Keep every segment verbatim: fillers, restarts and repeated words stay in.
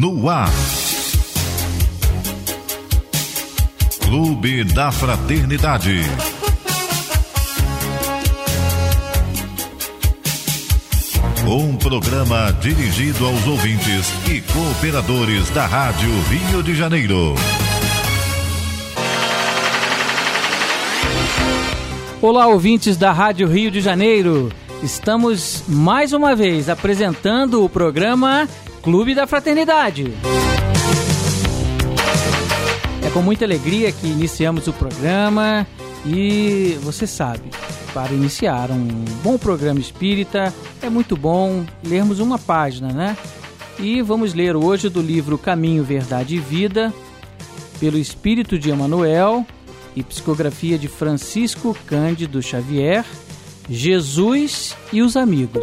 no ar. Clube da Fraternidade. Um programa dirigido aos ouvintes e cooperadores da Rádio Rio de Janeiro. Olá, ouvintes da Rádio Rio de Janeiro. Estamos mais uma vez apresentando o programa Clube da Fraternidade. É com muita alegria que iniciamos o programa e você sabe, para iniciar um bom programa espírita é muito bom lermos uma página, né? E vamos ler hoje do livro Caminho, Verdade e Vida, pelo Espírito de Emmanuel e psicografia de Francisco Cândido Xavier, Jesus e os Amigos.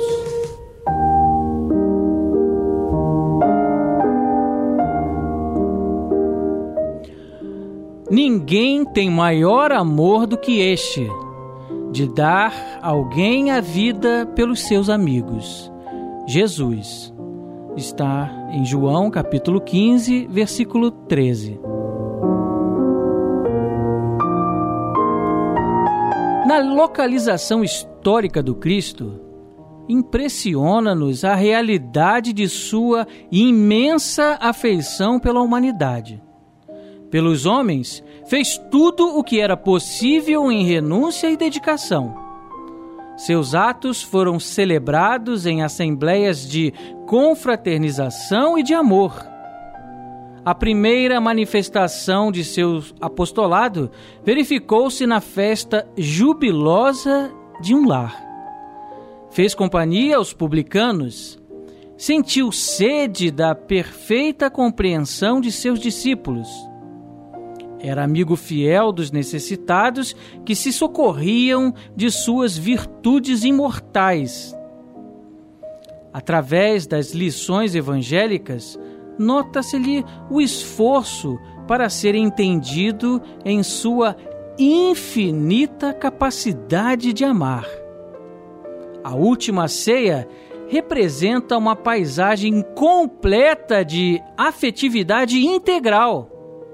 Ninguém tem maior amor do que este, de dar alguém a vida pelos seus amigos. Jesus. Está em João capítulo quinze, versículo treze. Na localização histórica do Cristo, impressiona-nos a realidade de sua imensa afeição pela humanidade. Pelos homens, fez tudo o que era possível em renúncia e dedicação. Seus atos foram celebrados em assembleias de confraternização e de amor. A primeira manifestação de seu apostolado verificou-se na festa jubilosa de um lar. Fez companhia aos publicanos, sentiu sede da perfeita compreensão de seus discípulos. Era amigo fiel dos necessitados que se socorriam de suas virtudes imortais. Através das lições evangélicas, nota-se-lhe o esforço para ser entendido em sua infinita capacidade de amar. A última ceia representa uma paisagem completa de afetividade integral.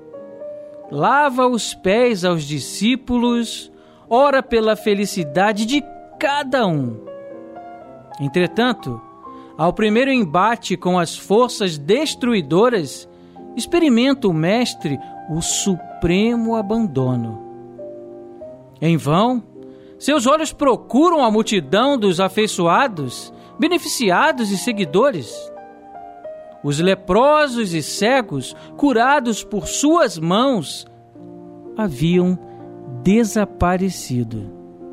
Lava os pés aos discípulos, ora pela felicidade de cada um. Entretanto, ao primeiro embate com as forças destruidoras, experimenta o Mestre o supremo abandono. Em vão, seus olhos procuram a multidão dos afeiçoados, beneficiados e seguidores. Os leprosos e cegos, curados por suas mãos, haviam desaparecido.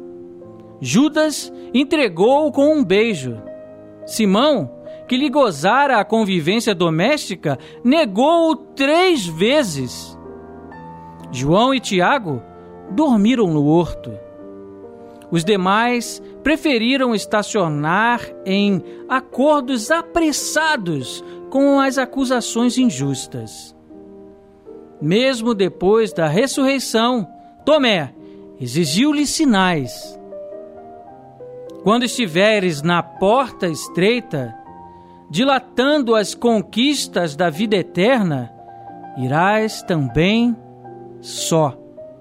Judas entregou-o com um beijo. Simão, que lhe gozara a convivência doméstica, negou-o três vezes. João e Tiago dormiram no horto. Os demais preferiram estacionar em acordos apressados com as acusações injustas. Mesmo depois da ressurreição, Tomé exigiu-lhe sinais. Quando estiveres na porta estreita, dilatando as conquistas da vida eterna, irás também só.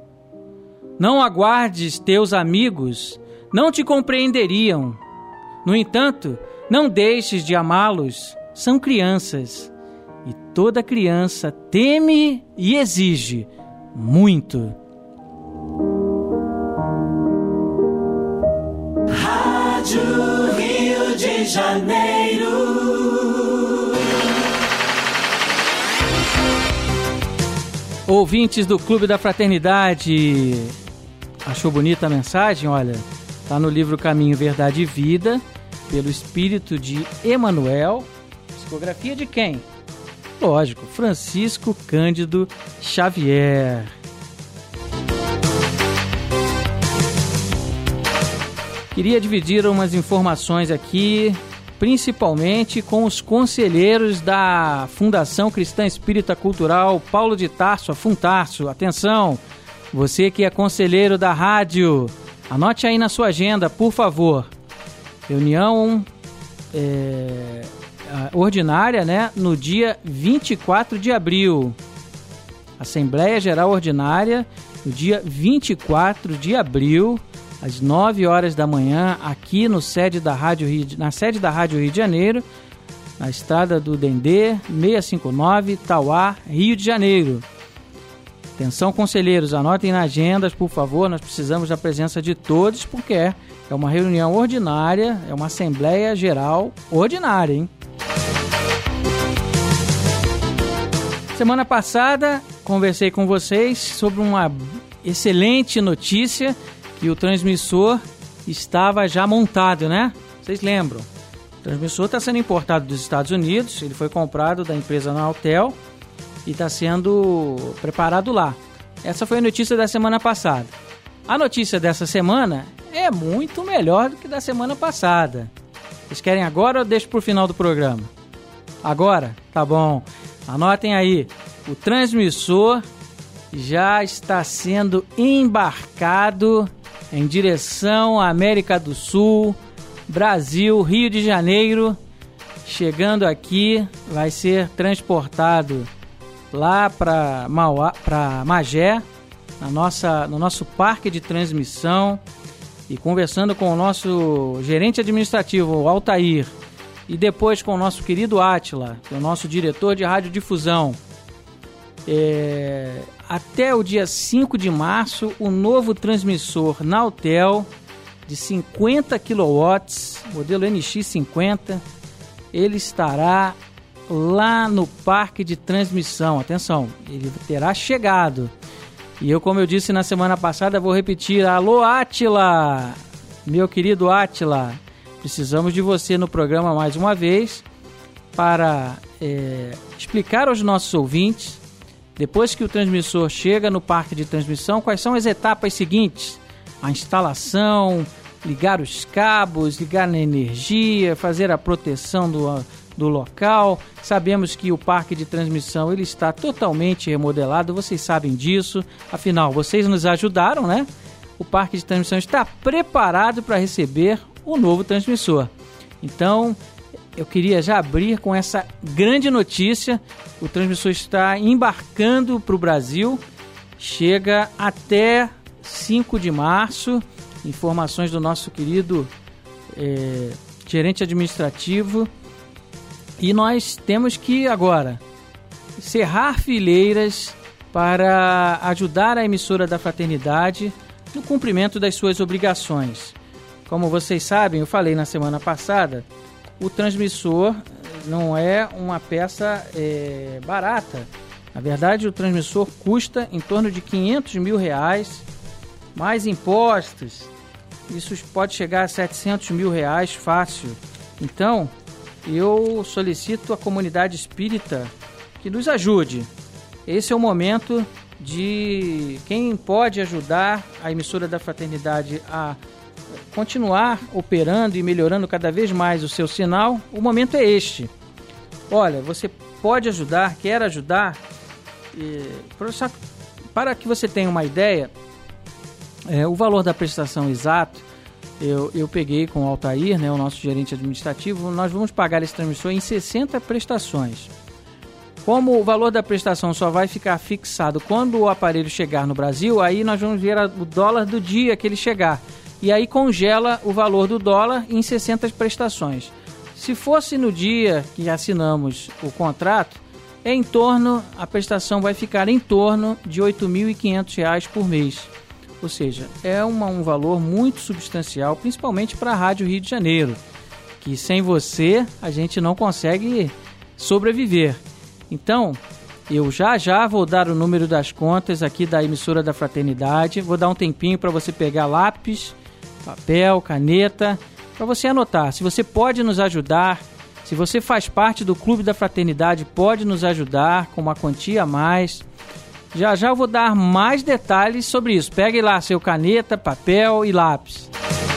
Não aguardes teus amigos, não te compreenderiam. No entanto, não deixes de amá-los, são crianças, e toda criança teme e exige muito. Rádio Rio de Janeiro. Ouvintes do Clube da Fraternidade, achou bonita a mensagem? Olha, está no livro Caminho, Verdade e Vida, pelo Espírito de Emmanuel. Psicografia de quem? Lógico, Francisco Cândido Xavier. Queria dividir umas informações aqui, principalmente com os conselheiros da Fundação Cristã Espírita Cultural Paulo de Tarso, a Funtarso. Atenção, você que é conselheiro da rádio, anote aí na sua agenda, por favor. Reunião, é, ordinária, né, no dia vinte e quatro de abril. Assembleia Geral Ordinária no dia vinte e quatro de abril, às nove horas da manhã, aqui no sede da Rádio Rio, na sede da Rádio Rio de Janeiro, na estrada do Dendê, seiscentos e cinquenta e nove, Tauá, Rio de Janeiro. Atenção, conselheiros, anotem na agenda, por favor, nós precisamos da presença de todos, porque é, é uma reunião ordinária, é uma Assembleia Geral Ordinária, hein? Semana passada, conversei com vocês sobre uma excelente notícia, que o transmissor estava já montado, né? Vocês lembram? O transmissor está sendo importado dos Estados Unidos, ele foi comprado da empresa Nautel e está sendo preparado lá. Essa foi a notícia da semana passada. A notícia dessa semana é muito melhor do que da semana passada. Vocês querem agora ou deixo para o final do programa? Agora? Tá bom. Anotem aí. O transmissor já está sendo embarcado em direção à América do Sul, Brasil, Rio de Janeiro. Chegando aqui, vai ser transportado lá para para Magé, na nossa, no nosso parque de transmissão, e conversando com o nosso gerente administrativo, o Altair, e depois com o nosso querido Átila, que é o nosso diretor de radiodifusão. É, até o dia cinco de março, o novo transmissor Nautel de cinquenta quilowatts, modelo N X cinquenta, ele estará lá no parque de transmissão. Atenção, ele terá chegado. E eu, como eu disse na semana passada, vou repetir. Alô, Átila! Meu querido Átila, precisamos de você no programa mais uma vez para é, explicar aos nossos ouvintes, depois que o transmissor chega no parque de transmissão, quais são as etapas seguintes: a instalação, ligar os cabos, ligar na energia, fazer a proteção do, do local. Sabemos que o parque de transmissão ele está totalmente remodelado, vocês sabem disso, afinal, vocês nos ajudaram, né? O parque de transmissão está preparado para receber o novo transmissor. Então, eu queria já abrir com essa grande notícia. O transmissor está embarcando para o Brasil, chega até cinco de março. Informações do nosso querido é, gerente administrativo. E nós temos que agora cerrar fileiras para ajudar a emissora da Fraternidade no cumprimento das suas obrigações. Como vocês sabem, eu falei na semana passada, o transmissor não é uma peça é, barata. Na verdade, o transmissor custa em torno de quinhentos mil reais, mais impostos. Isso pode chegar a setecentos mil reais fácil. Então, eu solicito à comunidade espírita que nos ajude. Esse é o momento de quem pode ajudar a emissora da Fraternidade a continuar operando e melhorando cada vez mais o seu sinal. O momento é este. Olha, você pode ajudar, quer ajudar, e, para que você tenha uma ideia, é, o valor da prestação exato, eu, eu peguei com o Altair, né, o nosso gerente administrativo, nós vamos pagar esse transmissor em sessenta prestações. Como o valor da prestação só vai ficar fixado quando o aparelho chegar no Brasil, aí nós vamos ver a, o dólar do dia que ele chegar. E aí congela o valor do dólar em sessenta prestações. Se fosse no dia que assinamos o contrato, é em torno, a prestação vai ficar em torno de oito mil e quinhentos reais por mês. Ou seja, é uma, um valor muito substancial, principalmente para a Rádio Rio de Janeiro, que sem você a gente não consegue sobreviver. Então, eu já já vou dar o número das contas aqui da emissora da Fraternidade, vou dar um tempinho para você pegar lápis, papel, caneta, para você anotar. Se você pode nos ajudar, se você faz parte do Clube da Fraternidade, pode nos ajudar com uma quantia a mais. Já já eu vou dar mais detalhes sobre isso. Pegue lá seu caneta, papel e lápis.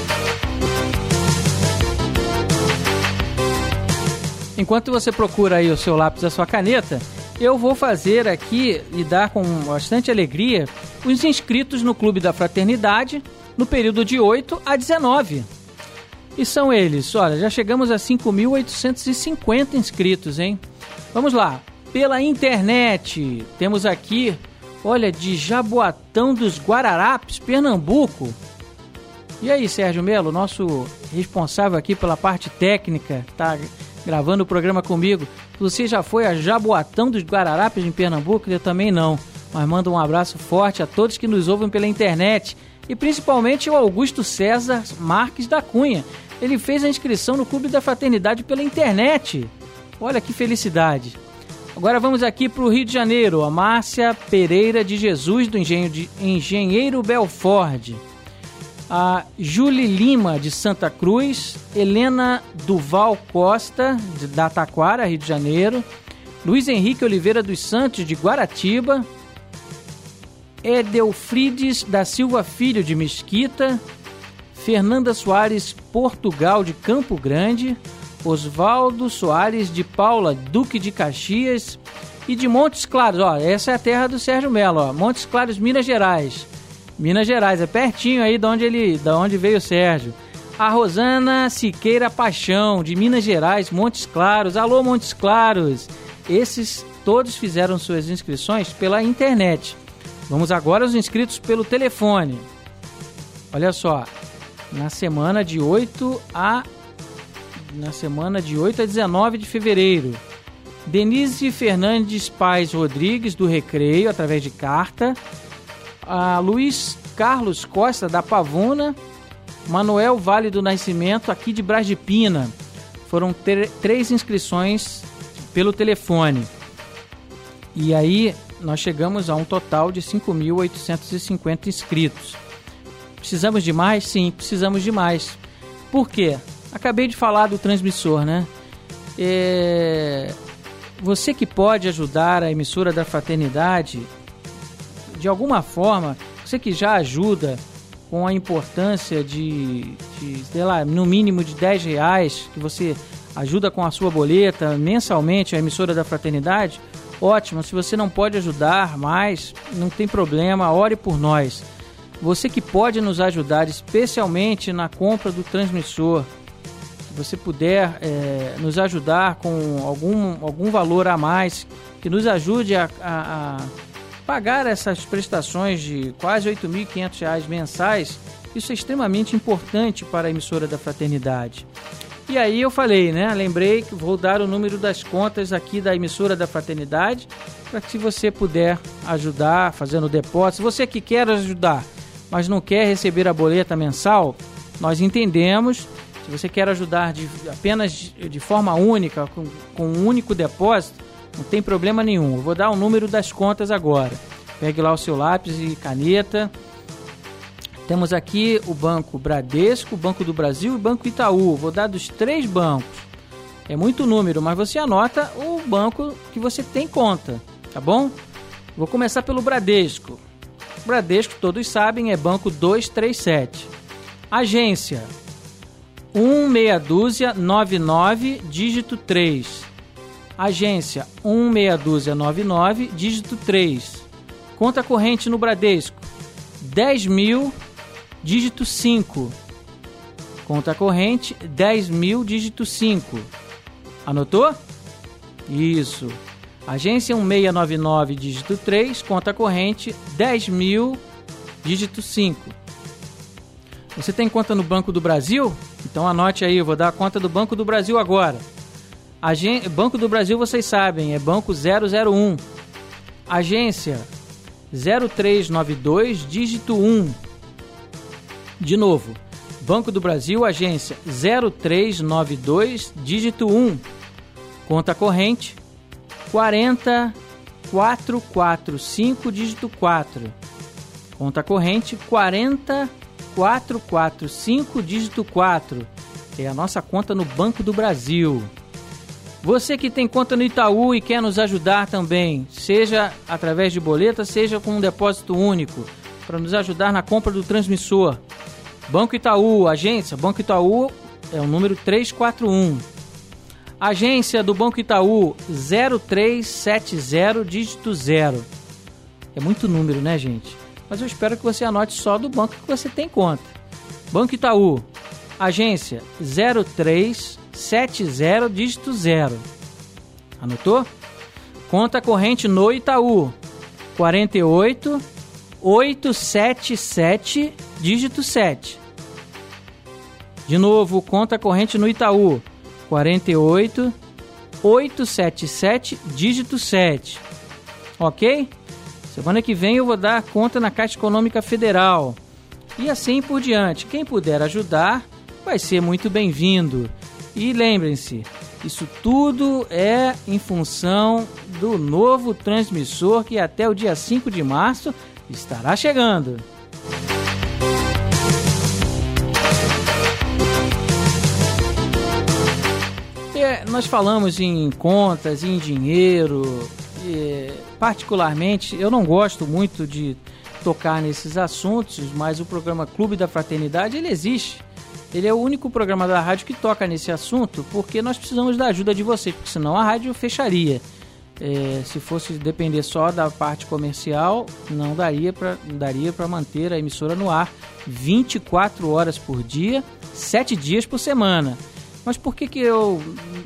Enquanto você procura aí o seu lápis e a sua caneta, eu vou fazer aqui e dar com bastante alegria os inscritos no Clube da Fraternidade no período de oito a dezenove. E são eles, olha, já chegamos a cinco mil oitocentos e cinquenta inscritos, hein? Vamos lá, pela internet, temos aqui, olha, de Jaboatão dos Guararapes, Pernambuco. E aí, Sérgio Melo, nosso responsável aqui pela parte técnica, tá gravando o programa comigo. Você já foi a Jaboatão dos Guararapes, em Pernambuco? Eu também não, mas manda um abraço forte a todos que nos ouvem pela internet e principalmente o Augusto César Marques da Cunha. Ele fez a inscrição no Clube da Fraternidade pela internet. Olha que felicidade. Agora vamos aqui para o Rio de Janeiro. A Márcia Pereira de Jesus, do Engenho de Engenheiro Belford. A Julie Lima, de Santa Cruz. Helena Duval Costa, de, da Taquara, Rio de Janeiro. Luiz Henrique Oliveira dos Santos, de Guaratiba. Edelfrides da Silva Filho, de Mesquita. Fernanda Soares Portugal, de Campo Grande. Oswaldo Soares de Paula, Duque de Caxias. E de Montes Claros, ó, essa é a terra do Sérgio Melo, ó, Montes Claros, Minas Gerais. Minas Gerais, é pertinho aí de onde, ele, de onde veio o Sérgio. A Rosana Siqueira Paixão, de Minas Gerais, Montes Claros. Alô, Montes Claros. Esses todos fizeram suas inscrições pela internet. Vamos agora aos inscritos pelo telefone. Olha só, na semana de oito a na semana de oito a dezenove de fevereiro. Denise Fernandes Paz Rodrigues, do Recreio, através de carta. A Luiz Carlos Costa, da Pavuna. Manuel Vale do Nascimento, aqui de Brás de Pina. Foram ter, três inscrições pelo telefone. E aí nós chegamos a um total de cinco mil oitocentos e cinquenta inscritos. Precisamos de mais? Sim, precisamos de mais. Por quê? Acabei de falar do transmissor, né? É... Você que pode ajudar a emissora da Fraternidade, de alguma forma, você que já ajuda com a importância de, de, sei lá, no mínimo de dez reais, que você ajuda com a sua boleta mensalmente a emissora da Fraternidade, ótimo. Se você não pode ajudar mais, não tem problema, ore por nós. Você que pode nos ajudar, especialmente na compra do transmissor, se você puder é, nos ajudar com algum, algum valor a mais, que nos ajude a, a, a pagar essas prestações de quase oito mil e quinhentos reais mensais, isso é extremamente importante para a emissora da Fraternidade. E aí eu falei, né? Lembrei que vou dar o número das contas aqui da emissora da Fraternidade, para que se você puder ajudar fazendo o depósito, se você que quer ajudar, mas não quer receber a boleta mensal, nós entendemos. Se você quer ajudar de, apenas de, de forma única, com, com um único depósito, não tem problema nenhum. Eu vou dar o número das contas agora. Pegue lá o seu lápis e caneta. Temos aqui o Banco Bradesco, o Banco do Brasil e o Banco Itaú. Vou dar dos três bancos. É muito número, mas você anota o banco que você tem conta, tá bom? Vou começar pelo Bradesco. O Bradesco, todos sabem, é Banco duzentos e trinta e sete. Agência um meia dúzia nove nove, dígito três. Agência um meia dúzia nove nove, dígito três. Conta corrente no Bradesco dez mil, dígito cinco. Conta corrente dez mil, dígito cinco. Anotou? Isso. Agência um seis nove nove, dígito três. Conta corrente dez mil, dígito cinco. Você tem conta no Banco do Brasil? Então anote aí, eu vou dar a conta do Banco do Brasil agora. Agen... Banco do Brasil, vocês sabem, é Banco zero zero um. Agência zero três nove dois, dígito um. De novo, Banco do Brasil, agência zero três nove dois, dígito um. Conta corrente quatro quatro quatro cinco, dígito quatro. Conta corrente quarenta quatro quatro cinco, dígito quatro. É a nossa conta no Banco do Brasil. Você que tem conta no Itaú e quer nos ajudar também, seja através de boleta, seja com um depósito único, para nos ajudar na compra do transmissor. Banco Itaú, agência Banco Itaú é o número trezentos e quarenta e um. Agência do Banco Itaú zero três sete zero, dígito zero. É muito número, né, gente? Mas eu espero que você anote só do banco que você tem conta. Banco Itaú agência zero três sete zero, dígito zero. Anotou? Conta corrente no Itaú, quarenta e oito, oitocentos e setenta e sete, dígito sete. De novo, conta corrente no Itaú, quarenta e oito, oitocentos e setenta e sete, dígito sete. Ok? Semana que vem eu vou dar conta na Caixa Econômica Federal. E assim por diante. Quem puder ajudar vai ser muito bem-vindo. E lembrem-se, isso tudo é em função do novo transmissor que até o dia cinco de março estará chegando. E nós falamos em contas, em dinheiro, e, particularmente eu não gosto muito de tocar nesses assuntos, mas o programa Clube da Fraternidade, ele existe. Ele é o único programa da rádio que toca nesse assunto, porque nós precisamos da ajuda de vocês, porque senão a rádio fecharia. É, se fosse depender só da parte comercial, não daria para daria para manter a emissora no ar vinte e quatro horas por dia, sete dias por semana. Mas por que que eu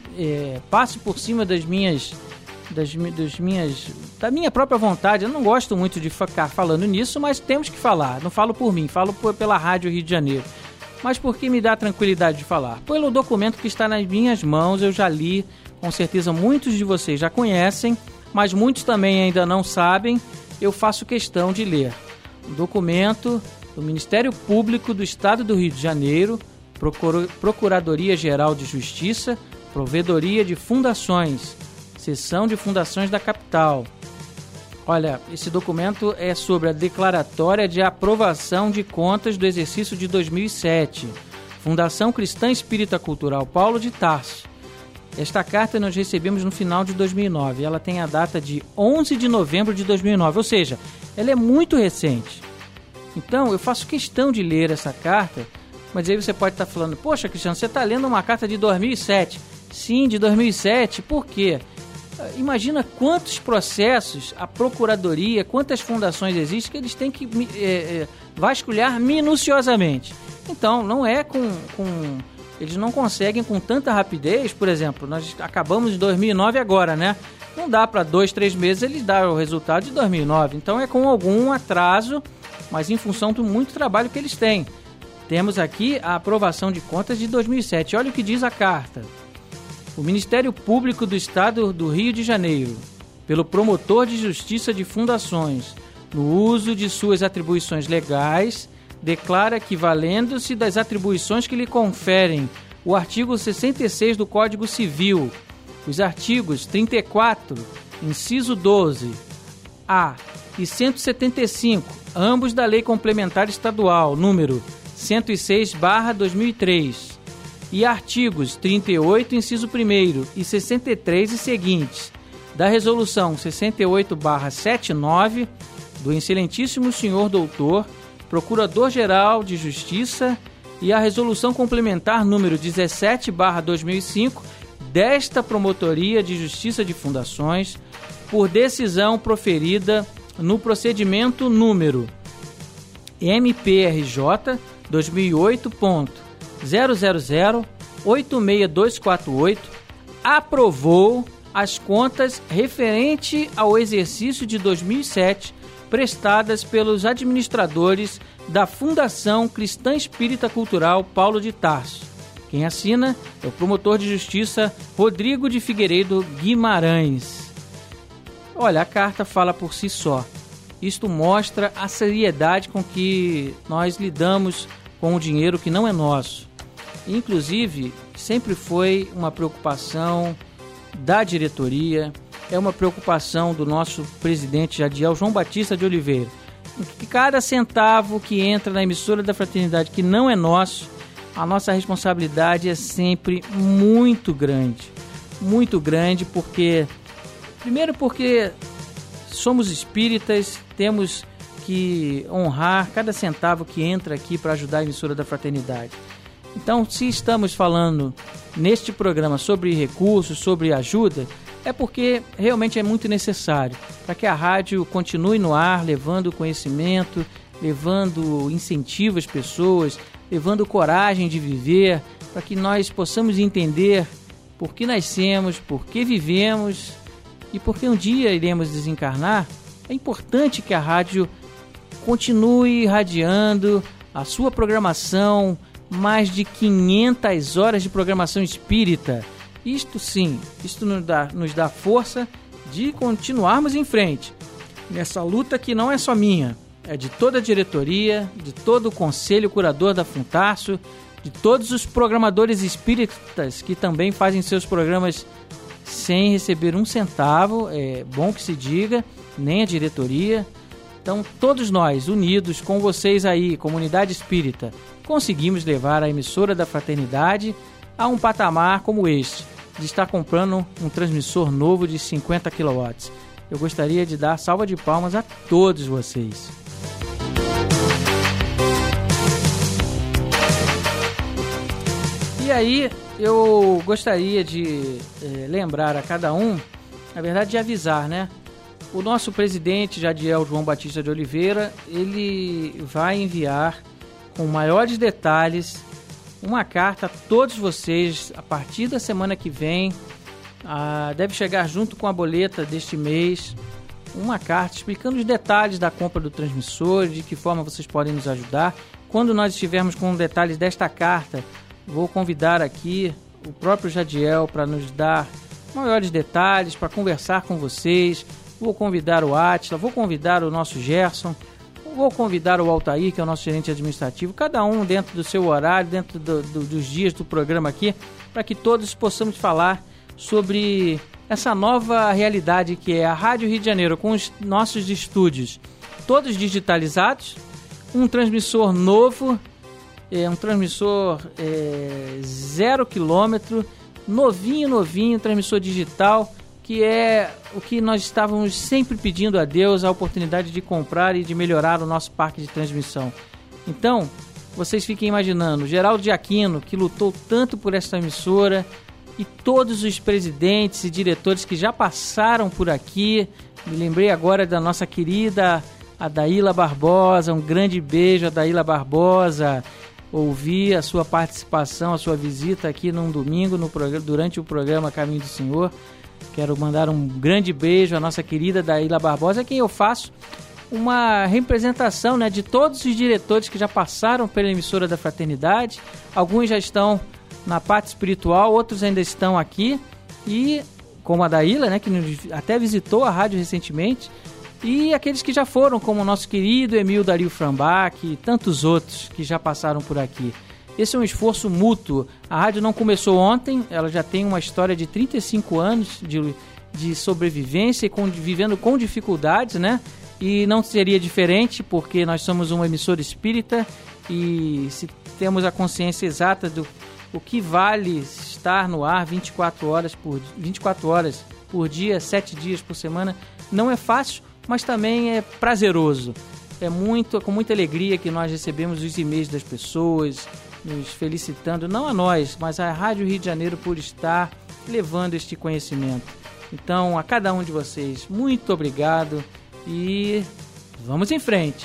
é, passo por cima das minhas, das, das minhas, da minha própria vontade? Eu não gosto muito de ficar falando nisso, mas temos que falar. Não falo por mim, falo por, pela Rádio Rio de Janeiro. Mas por que me dá tranquilidade de falar? Pelo documento que está nas minhas mãos, eu já li, com certeza muitos de vocês já conhecem, mas muitos também ainda não sabem, eu faço questão de ler. O documento do Ministério Público do Estado do Rio de Janeiro, Procuradoria-Geral de Justiça, Provedoria de Fundações, Seção de Fundações da Capital. Olha, esse documento é sobre a declaratória de aprovação de contas do exercício de dois mil e sete, Fundação Cristã Espírita Cultural Paulo de Tarso. Esta carta nós recebemos no final de dois mil e nove, ela tem a data de onze de novembro de dois mil e nove, ou seja, ela é muito recente. Então, eu faço questão de ler essa carta, mas aí você pode estar falando, poxa, Cristiano, você está lendo uma carta de dois mil e sete. Sim, de dois mil e sete, por quê? Imagina quantos processos a Procuradoria, quantas fundações existem que eles têm que é, é, vasculhar minuciosamente. Então, não é com, com... Eles não conseguem com tanta rapidez, por exemplo, nós acabamos de dois mil e nove agora, né? Não dá para dois, três meses eles darem o resultado de dois mil e nove. Então, é com algum atraso, mas em função do muito trabalho que eles têm. Temos aqui a aprovação de contas de dois mil e sete. Olha o que diz a carta. O Ministério Público do Estado do Rio de Janeiro, pelo promotor de justiça de fundações, no uso de suas atribuições legais, declara que, valendo-se das atribuições que lhe conferem o artigo sessenta e seis do Código Civil, os artigos trinta e quatro, inciso doze, A e cento e setenta e cinco, ambos da Lei Complementar Estadual, número cento e seis barra dois mil e três, e artigos trinta e oito, inciso primeiro, e sessenta e três e seguintes, da Resolução sessenta e oito barra setenta e nove, do Excelentíssimo Senhor Doutor, Procurador-Geral de Justiça, e a Resolução Complementar número dezessete barra dois mil e cinco, desta Promotoria de Justiça de Fundações, por decisão proferida no procedimento número M P R J dois mil e oito ponto zero zero zero oito seis dois quatro oito, aprovou as contas referente ao exercício de dois mil e sete prestadas pelos administradores da Fundação Cristã Espírita Cultural Paulo de Tarso. Quem assina é o promotor de justiça Rodrigo de Figueiredo Guimarães. Olha, a carta fala por si só. Isto mostra a seriedade com que nós lidamos com o dinheiro que não é nosso. Inclusive, sempre foi uma preocupação da diretoria, é uma preocupação do nosso presidente Jadiel João Batista de Oliveira. Que cada centavo que entra na emissora da Fraternidade que não é nosso, a nossa responsabilidade é sempre muito grande. Muito grande porque, primeiro porque somos espíritas, temos que honrar cada centavo que entra aqui para ajudar a emissora da Fraternidade. Então, se estamos falando neste programa sobre recursos, sobre ajuda, é porque realmente é muito necessário para que a rádio continue no ar, levando conhecimento, levando incentivo às pessoas, levando coragem de viver, para que nós possamos entender por que nascemos, por que vivemos e por que um dia iremos desencarnar. É importante que a rádio continue irradiando a sua programação, mais de quinhentas horas de programação espírita. Isto sim, isto nos dá, nos dá força de continuarmos em frente, nessa luta que não é só minha, é de toda a diretoria, de todo o conselho curador da Funtarso, de todos os programadores espíritas que também fazem seus programas sem receber um centavo, é bom que se diga, nem a diretoria. Então, todos nós, unidos com vocês aí, comunidade espírita, conseguimos levar a emissora da Fraternidade a um patamar como este, de estar comprando um transmissor novo de cinquenta quilowatts. Eu gostaria de dar salva de palmas a todos vocês. E aí, eu gostaria de eh, lembrar a cada um, na verdade de avisar, né? O nosso presidente, Jadiel João Batista de Oliveira, ele vai enviar com maiores detalhes uma carta a todos vocês a partir da semana que vem. Ah, deve chegar junto com a boleta deste mês uma carta explicando os detalhes da compra do transmissor, de que forma vocês podem nos ajudar. Quando nós estivermos com detalhes desta carta, vou convidar aqui o próprio Jadiel para nos dar maiores detalhes, para conversar com vocês. Vou convidar o Átila, vou convidar o nosso Gerson, vou convidar o Altair, que é o nosso gerente administrativo, cada um dentro do seu horário, dentro do, do, dos dias do programa aqui, para que todos possamos falar sobre essa nova realidade que é a Rádio Rio de Janeiro, com os nossos estúdios todos digitalizados, um transmissor novo, é, um transmissor é, zero quilômetro, novinho, novinho, transmissor digital, que é o que nós estávamos sempre pedindo a Deus, a oportunidade de comprar e de melhorar o nosso parque de transmissão. Então, vocês fiquem imaginando, Geraldo de Aquino, que lutou tanto por esta emissora, e todos os presidentes e diretores que já passaram por aqui. Me lembrei agora da nossa querida Adaíla Barbosa, um grande beijo, Adaíla Barbosa. Ouvi a sua participação, a sua visita aqui num domingo no programa, durante o programa Caminho do Senhor. Quero mandar um grande beijo à nossa querida Adaíla Barbosa, a quem eu faço uma representação, né, de todos os diretores que já passaram pela emissora da Fraternidade. Alguns já estão na parte espiritual, outros ainda estão aqui, e como a Adaíla, né, que até visitou a rádio recentemente, e aqueles que já foram, como o nosso querido Emil Dario Frambach e tantos outros que já passaram por aqui. Esse é um esforço mútuo. A rádio não começou ontem, ela já tem uma história de trinta e cinco anos de, de sobrevivência e com, vivendo com dificuldades, né? E não seria diferente, porque nós somos uma emissora espírita e se temos a consciência exata do o que vale estar no ar vinte e quatro horas por, vinte e quatro horas por dia, sete dias por semana, não é fácil, mas também é prazeroso. É muito, com muita alegria que nós recebemos os e-mails das pessoas, nos felicitando, não a nós, mas a Rádio Rio de Janeiro por estar levando este conhecimento. Então, a cada um de vocês, muito obrigado e vamos em frente.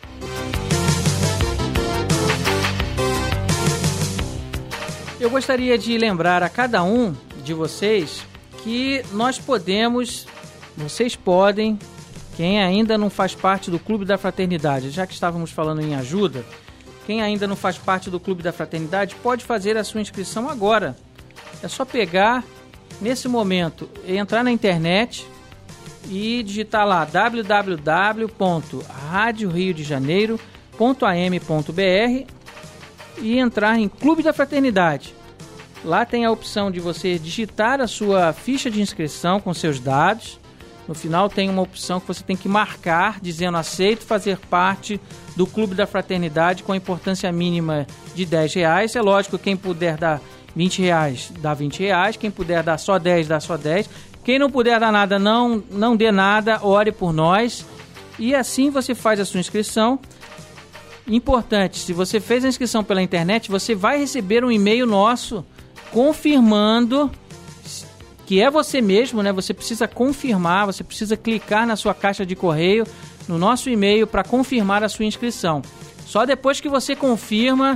Eu gostaria de lembrar a cada um de vocês que nós podemos, vocês podem, quem ainda não faz parte do Clube da Fraternidade, já que estávamos falando em ajuda, quem ainda não faz parte do Clube da Fraternidade pode fazer a sua inscrição agora. É só pegar, nesse momento, entrar na internet e digitar lá w w w ponto rádio rio de janeiro ponto a m ponto b r e entrar em Clube da Fraternidade. Lá tem a opção de você digitar a sua ficha de inscrição com seus dados. No final tem uma opção que você tem que marcar, dizendo aceito fazer parte do Clube da Fraternidade com a importância mínima de dez reais. É lógico, quem puder dar vinte reais, dá vinte reais. Quem puder dar só dez, dá só dez. Quem não puder dar nada, não, não dê nada, ore por nós. E assim você faz a sua inscrição. Importante, se você fez a inscrição pela internet, você vai receber um e-mail nosso confirmando que é você mesmo, né? Você precisa confirmar, você precisa clicar na sua caixa de correio, no nosso e-mail, para confirmar a sua inscrição. Só depois que você confirma,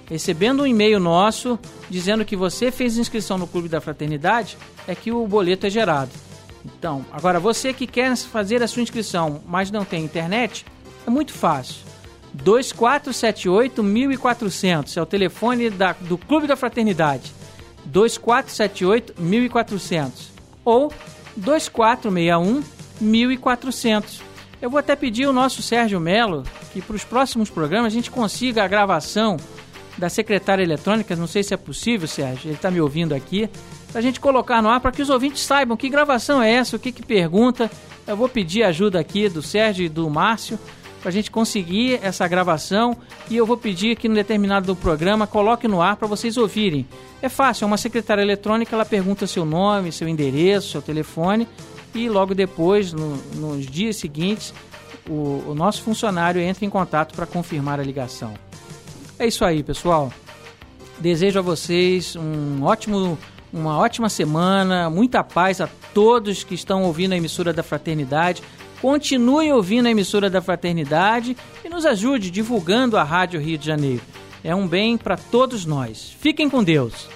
recebendo um e-mail nosso dizendo que você fez inscrição no Clube da Fraternidade, é que o boleto é gerado. Então, agora você que quer fazer a sua inscrição, mas não tem internet, é muito fácil. dois quatro sete oito, um quatro zero zero é o telefone da, do Clube da Fraternidade. dois quatro sete oito, um quatro zero zero ou dois quatro seis um, um quatro zero zero. Eu vou até pedir ao nosso Sérgio Melo que para os próximos programas a gente consiga a gravação da secretária eletrônica, não sei se é possível, Sérgio, ele está me ouvindo aqui, para a gente colocar no ar para que os ouvintes saibam que gravação é essa, o que que pergunta. Eu vou pedir ajuda aqui do Sérgio e do Márcio para a gente conseguir essa gravação e eu vou pedir que no determinado do programa coloque no ar para vocês ouvirem. É fácil, é uma secretária eletrônica, ela pergunta seu nome, seu endereço, seu telefone e logo depois, no, nos dias seguintes, o, o nosso funcionário entra em contato para confirmar a ligação. É isso aí, pessoal. Desejo a vocês um ótimo, uma ótima semana, muita paz a todos que estão ouvindo a emissora da Fraternidade. Continue ouvindo a emissora da Fraternidade e nos ajude divulgando a Rádio Rio de Janeiro. É um bem para todos nós. Fiquem com Deus.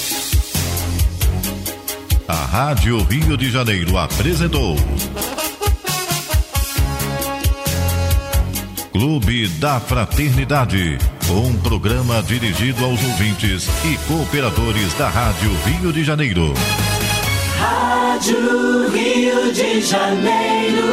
A Rádio Rio de Janeiro apresentou Clube da Fraternidade, um programa dirigido aos ouvintes e cooperadores da Rádio Rio de Janeiro. Rádio Rio de Janeiro.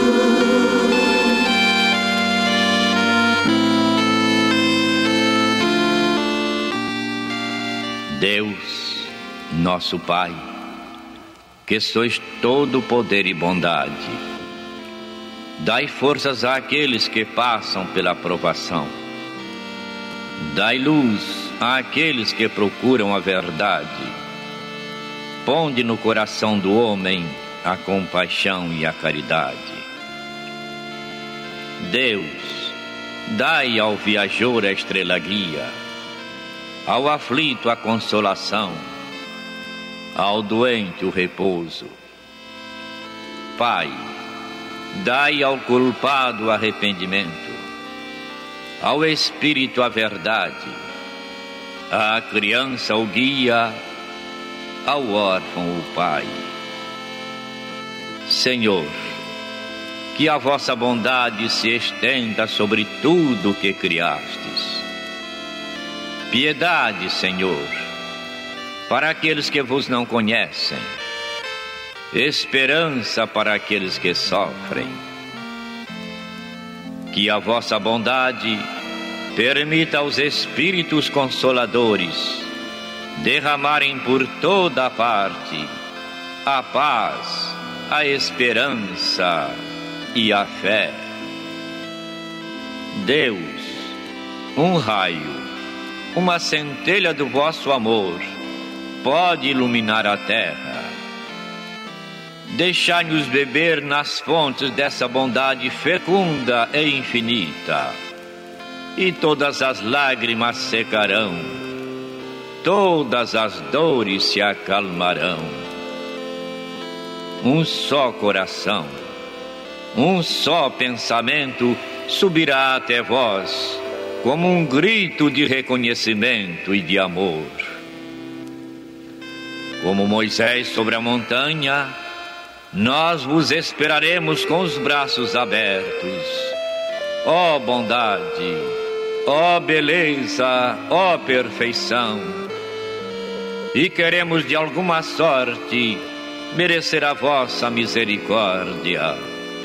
Deus, nosso Pai, que sois todo poder e bondade, dai forças àqueles que passam pela provação. Dai luz àqueles que procuram a verdade. Ponde no coração do homem a compaixão e a caridade. Deus, dai ao viajor a estrela guia, ao aflito a consolação, ao doente o repouso. Pai, dai ao culpado arrependimento, ao espírito a verdade, à criança o guia, ao órfão o pai. Senhor, que a vossa bondade se estenda sobre tudo o que criastes. Piedade, Senhor, para aqueles que vos não conhecem. Esperança para aqueles que sofrem. Que a vossa bondade permita aos Espíritos Consoladores derramarem por toda a parte a paz, a esperança e a fé. Deus, um raio, uma centelha do vosso amor pode iluminar a terra. Deixai-nos beber nas fontes dessa bondade fecunda e infinita, e todas as lágrimas secarão, todas as dores se acalmarão. Um só coração, um só pensamento subirá até vós, como um grito de reconhecimento e de amor. Como Moisés sobre a montanha, nós vos esperaremos com os braços abertos. Ó bondade, ó beleza, ó perfeição. E queremos de alguma sorte merecer a vossa misericórdia.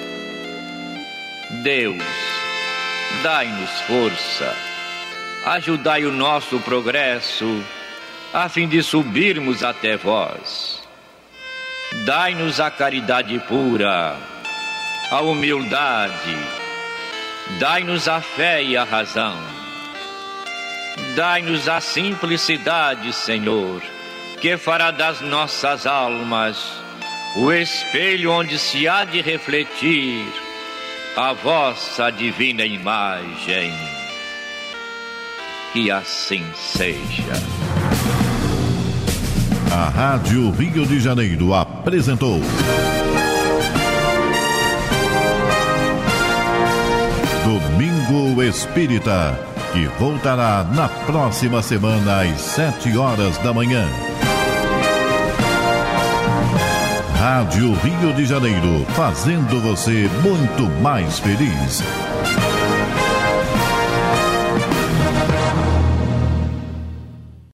Deus, dai-nos força, ajudai o nosso progresso, a fim de subirmos até vós. Dai-nos a caridade pura, a humildade, dai-nos a fé e a razão. Dai-nos a simplicidade, Senhor, que fará das nossas almas o espelho onde se há de refletir a vossa divina imagem. Que assim seja. A Rádio Rio de Janeiro apresentou Domingo Espírita, que voltará na próxima semana às sete horas da manhã. Rádio Rio de Janeiro, fazendo você muito mais feliz.